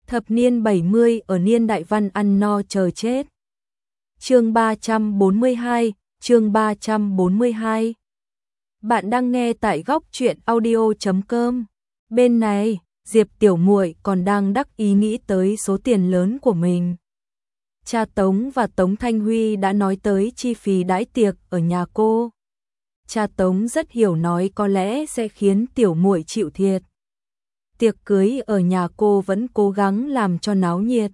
Thập niên 70 ở niên đại văn ăn no chờ chết. Chương 342, chương 342. Bạn đang nghe tại góc truyện audio.com. Bên này, Diệp tiểu muội còn đang đắc ý nghĩ tới số tiền lớn của mình. Cha Tống và Tống Thanh Huy đã nói tới chi phí đãi tiệc ở nhà cô. Cha Tống rất hiểu, nói có lẽ sẽ khiến tiểu muội chịu thiệt. Tiệc cưới ở nhà cô vẫn cố gắng làm cho náo nhiệt.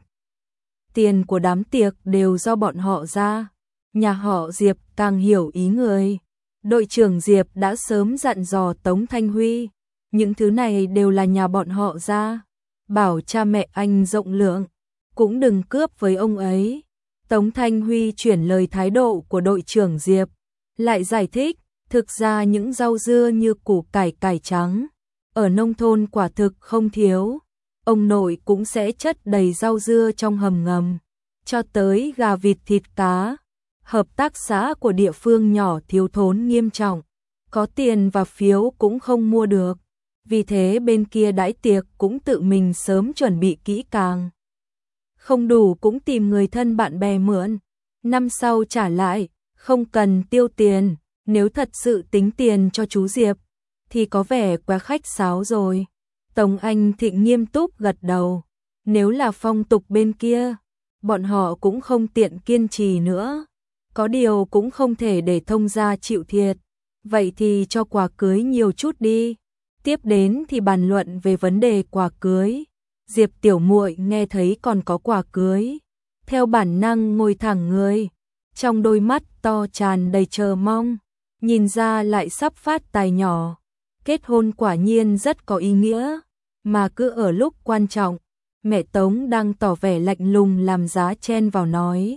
Tiền của đám tiệc đều do bọn họ ra. Nhà họ Diệp càng hiểu ý người. Đội trưởng Diệp đã sớm dặn dò Tống Thanh Huy, những thứ này đều là nhà bọn họ ra. Bảo cha mẹ anh rộng lượng, cũng đừng cướp với ông ấy. Tống Thanh Huy chuyển lời thái độ của đội trưởng Diệp, lại giải thích, thực ra những rau dưa như củ cải, cải trắng ở nông thôn quả thực không thiếu. Ông nội cũng sẽ chất đầy rau dưa trong hầm ngầm, cho tới gà vịt thịt cá. Hợp tác xã của địa phương nhỏ thiếu thốn nghiêm trọng, có tiền và phiếu cũng không mua được. Vì thế bên kia đãi tiệc cũng tự mình sớm chuẩn bị kỹ càng. Không đủ cũng tìm người thân bạn bè mượn, năm sau trả lại, không cần tiêu tiền. Nếu thật sự tính tiền cho chú Diệp thì có vẻ quá khách sáo rồi. Tống Anh Thịnh nghiêm túc gật đầu. Nếu là phong tục bên kia, bọn họ cũng không tiện kiên trì nữa. Có điều cũng không thể để thông gia chịu thiệt. Vậy thì cho quà cưới nhiều chút đi. Tiếp đến thì bàn luận về vấn đề quà cưới. Diệp tiểu muội nghe thấy còn có quà cưới, theo bản năng ngồi thẳng người, trong đôi mắt to tràn đầy chờ mong, nhìn ra lại sắp phát tài nhỏ. Kết hôn quả nhiên rất có ý nghĩa, mà cứ ở lúc quan trọng, mẹ Tống đang tỏ vẻ lạnh lùng làm giá chen vào nói.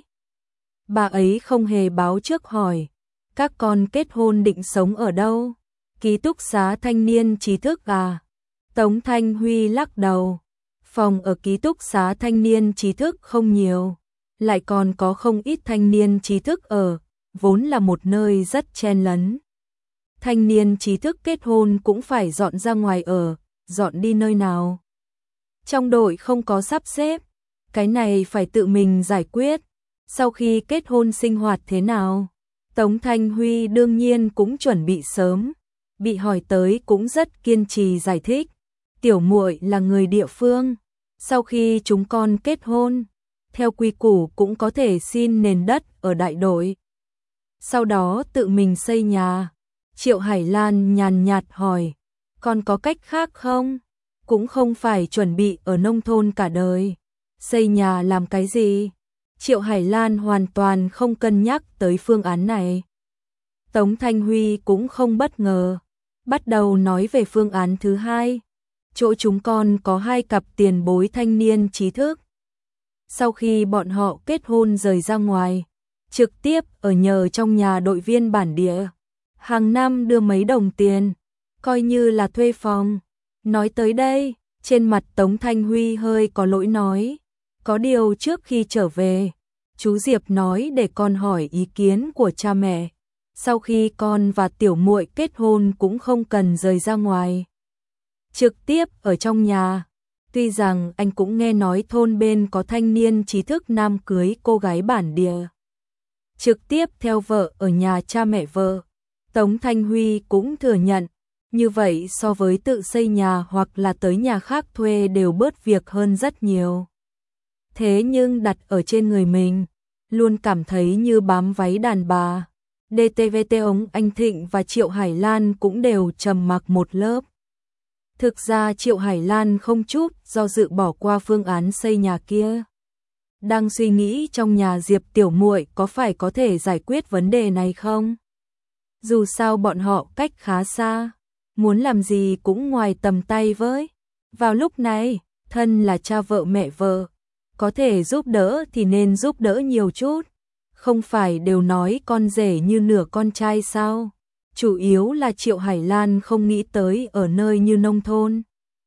Bà ấy không hề báo trước hỏi, các con kết hôn định sống ở đâu? Ký túc xá thanh niên trí thức à? Tống Thanh Huy lắc đầu. Phòng ở ký túc xá thanh niên trí thức không nhiều, lại còn có không ít thanh niên trí thức ở, vốn là một nơi rất chen lấn. Thanh niên trí thức kết hôn cũng phải dọn ra ngoài ở, dọn đi nơi nào? Trong đội không có sắp xếp, cái này phải tự mình giải quyết. Sau khi kết hôn sinh hoạt thế nào? Tống Thanh Huy đương nhiên cũng chuẩn bị sớm, bị hỏi tới cũng rất kiên trì giải thích. Tiểu muội là người địa phương, sau khi chúng con kết hôn, theo quy củ cũng có thể xin nền đất ở đại đội, sau đó tự mình xây nhà. Triệu Hải Lan nhàn nhạt hỏi, còn có cách khác không? Cũng không phải chuẩn bị ở nông thôn cả đời, xây nhà làm cái gì? Triệu Hải Lan hoàn toàn không cân nhắc tới phương án này. Tống Thanh Huy cũng không bất ngờ, bắt đầu nói về phương án thứ hai. Chỗ chúng con có 2 cặp tiền bối thanh niên trí thức. Sau khi bọn họ kết hôn rời ra ngoài, trực tiếp ở nhờ trong nhà đội viên bản địa. Hàng năm đưa mấy đồng tiền, coi như là thuê phòng. Nói tới đây, trên mặt Tống Thanh Huy hơi có lỗi nói. Có điều trước khi trở về, chú Diệp nói để con hỏi ý kiến của cha mẹ. Sau khi con và tiểu muội kết hôn cũng không cần rời ra ngoài, trực tiếp ở trong nhà. Tuy rằng anh cũng nghe nói thôn bên có thanh niên trí thức nam cưới cô gái bản địa, trực tiếp theo vợ ở nhà cha mẹ vợ. Tống Thanh Huy cũng thừa nhận, như vậy so với tự xây nhà hoặc là tới nhà khác thuê đều bớt việc hơn rất nhiều. Thế nhưng đặt ở trên người mình, luôn cảm thấy như bám váy đàn bà. DTVT ông Anh Thịnh và Triệu Hải Lan cũng đều trầm mặc một lớp. Thực ra Triệu Hải Lan không chút do dự bỏ qua phương án xây nhà kia. Đang suy nghĩ trong nhà Diệp tiểu muội có phải có thể giải quyết vấn đề này không? Dù sao bọn họ cách khá xa, muốn làm gì cũng ngoài tầm tay với. Vào lúc này, thân là cha vợ mẹ vợ, có thể giúp đỡ thì nên giúp đỡ nhiều chút. Không phải đều nói con rể như nửa con trai sao? Chủ yếu là Triệu Hải Lan không nghĩ tới ở nơi như nông thôn.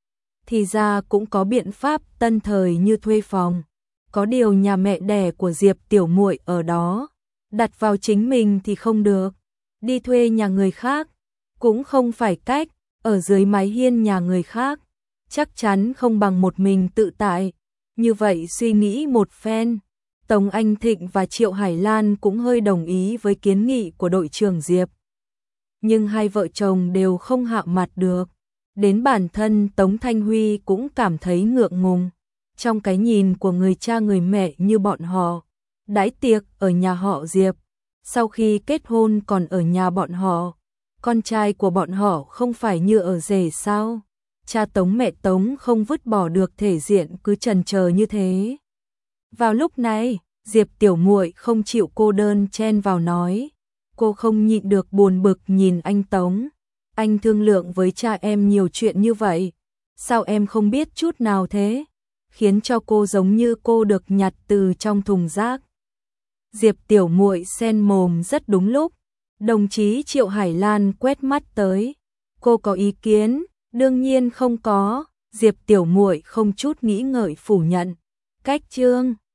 Thì ra cũng có biện pháp tân thời như thuê phòng. Có điều nhà mẹ đẻ của Diệp tiểu muội ở đó, đặt vào chính mình thì không được. Đi thuê nhà người khác, cũng không phải cách. Ở dưới mái hiên nhà người khác, chắc chắn không bằng một mình tự tại. Như vậy suy nghĩ một phen, Tống Anh Thịnh và Triệu Hải Lan cũng hơi đồng ý với kiến nghị của đội trưởng Diệp. Nhưng hai vợ chồng đều không hạ mặt được. Đến bản thân Tống Thanh Huy cũng cảm thấy ngượng ngùng. Trong cái nhìn của người cha người mẹ như bọn họ, đãi tiệc ở nhà họ Diệp, sau khi kết hôn còn ở nhà bọn họ, con trai của bọn họ không phải như ở rể sao? Cha Tống mẹ Tống không vứt bỏ được thể diện cứ chần chờ như thế. Vào lúc này, Diệp tiểu muội không chịu cô đơn chen vào nói, cô không nhịn được buồn bực nhìn anh Tống. Anh thương lượng với cha em nhiều chuyện như vậy, sao em không biết chút nào thế? Khiến cho cô giống như cô được nhặt từ trong thùng rác. Diệp tiểu muội xen mồm rất đúng lúc. Đồng chí Triệu Hải Lan quét mắt tới. Cô có ý kiến? Đương nhiên không có. Diệp tiểu muội không chút nghĩ ngợi phủ nhận. Cách chương